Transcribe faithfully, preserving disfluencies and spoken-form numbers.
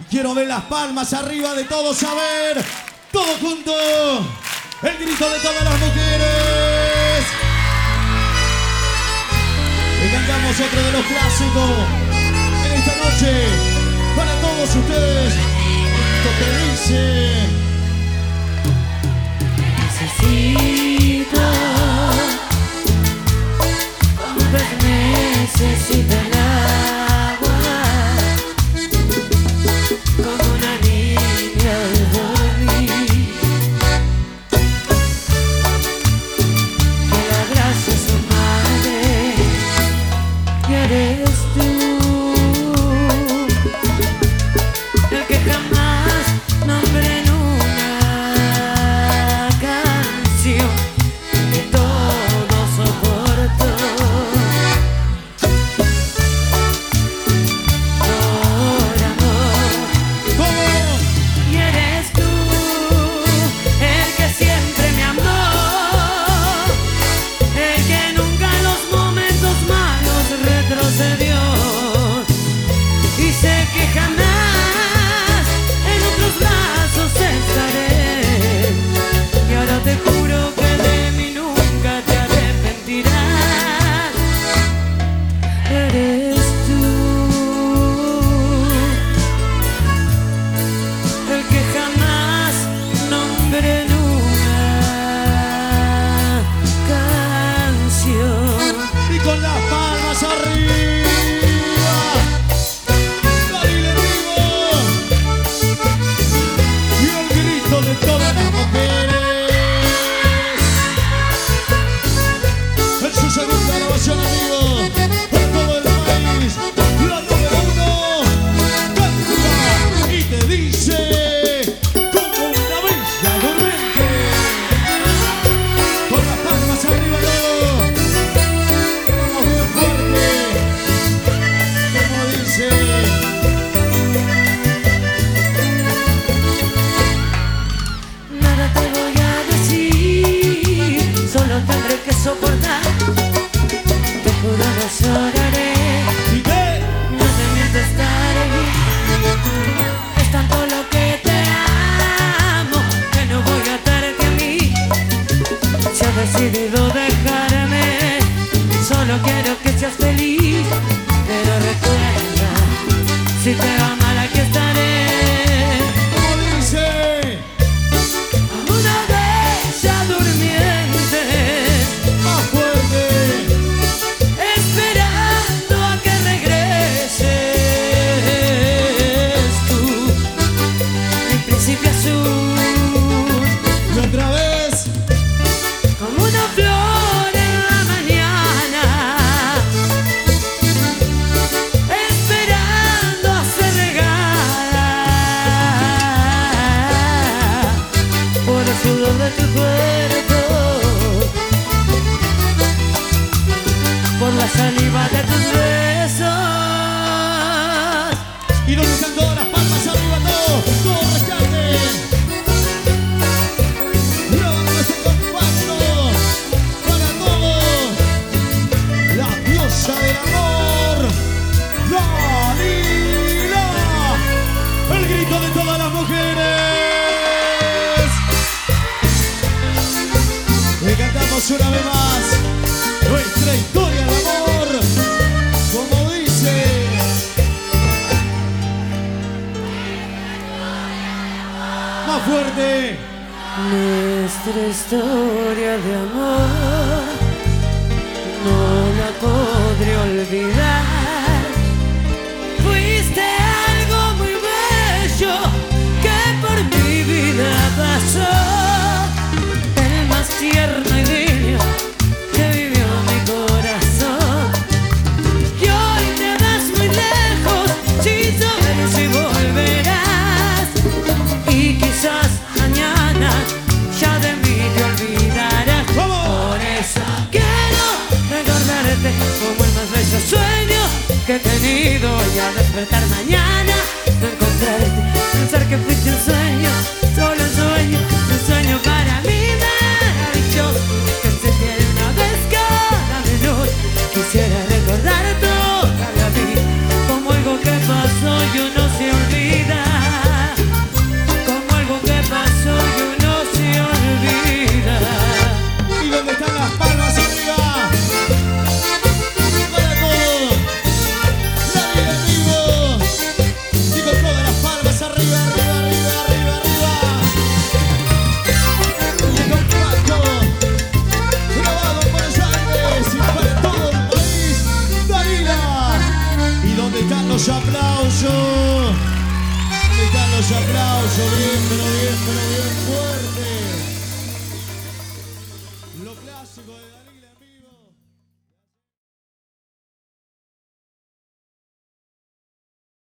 Quiero ver las palmas arriba de todos, a ver, todos juntos, el grito de todas las mujeres. Y cantamos otro de los clásicos en esta noche para todos ustedes. Esto que dice: necesito, un pez necesita el agua, como una niña al dormir, que la abrace a su madre, y eres tú, el que jamás nombré en una canción, que todo soportó. Por amor. Y eres tú, el que siempre me amó, el que nunca en los momentos malos retrocedió. Y sé que jamás en otros brazos estaré. Y ahora te juro que de mí nunca te arrepentirás. Eres tú, el que jamás nombré en una canción. Y con las palmas arriba, baile vivo, y el grito de todas las mujeres. En su segunda grabación, amigo, por todo el país, la número uno, canta y te dice como una bella durmiente. Con las palmas arriba, todo. Vamos bien fuerte, como dice. Nada te voy a decir, solo tendré que soportar. Te juro no lloraré, ¿Y qué? no te miento, estaré bien. Es tanto lo que te amo, que no voy a darte a mí. Si has decidido dejarme, solo quiero que seas feliz. Pero recuerda, si te va mal aquí estaré. Como dice. Una bella durmiente, Más fuerte. esperando a que regreses tú, mi príncipe azul, Y otra vez. como una flor en la mañana, esperando a ser regada por el sudor de tu cuerpo, por la saliva de tus besos. ¿Y dónde están todas las palmas arriba? Todo, todo rescate. Luego este compacto para todos. La diosa del amor, Dalila. El grito de todas las mujeres. Le cantamos una vez más nuestra historia de amor, como dice. Más fuerte. Nuestra historia de amor no la podré olvidar. Fuiste algo muy bello que por mi vida pasó, el más tierno idilio que vivió mi corazón. Y hoy te vas muy lejos sin saber si volverás, y quizás mañana ya de mí te olvidarás. ¡Vamos! Por eso quiero recordarte como el más bello sueño que he tenido, y al despertar mañana no encontrarte, pensar que fuiste un sueño, solo un sueño, un sueño para mí maravilloso, que se tiene una vez cada minuto. Quisiera recordar toda la vida como algo que pasó y uno se olvida. bien, pero bien fuerte. Lo clásico de Daniel.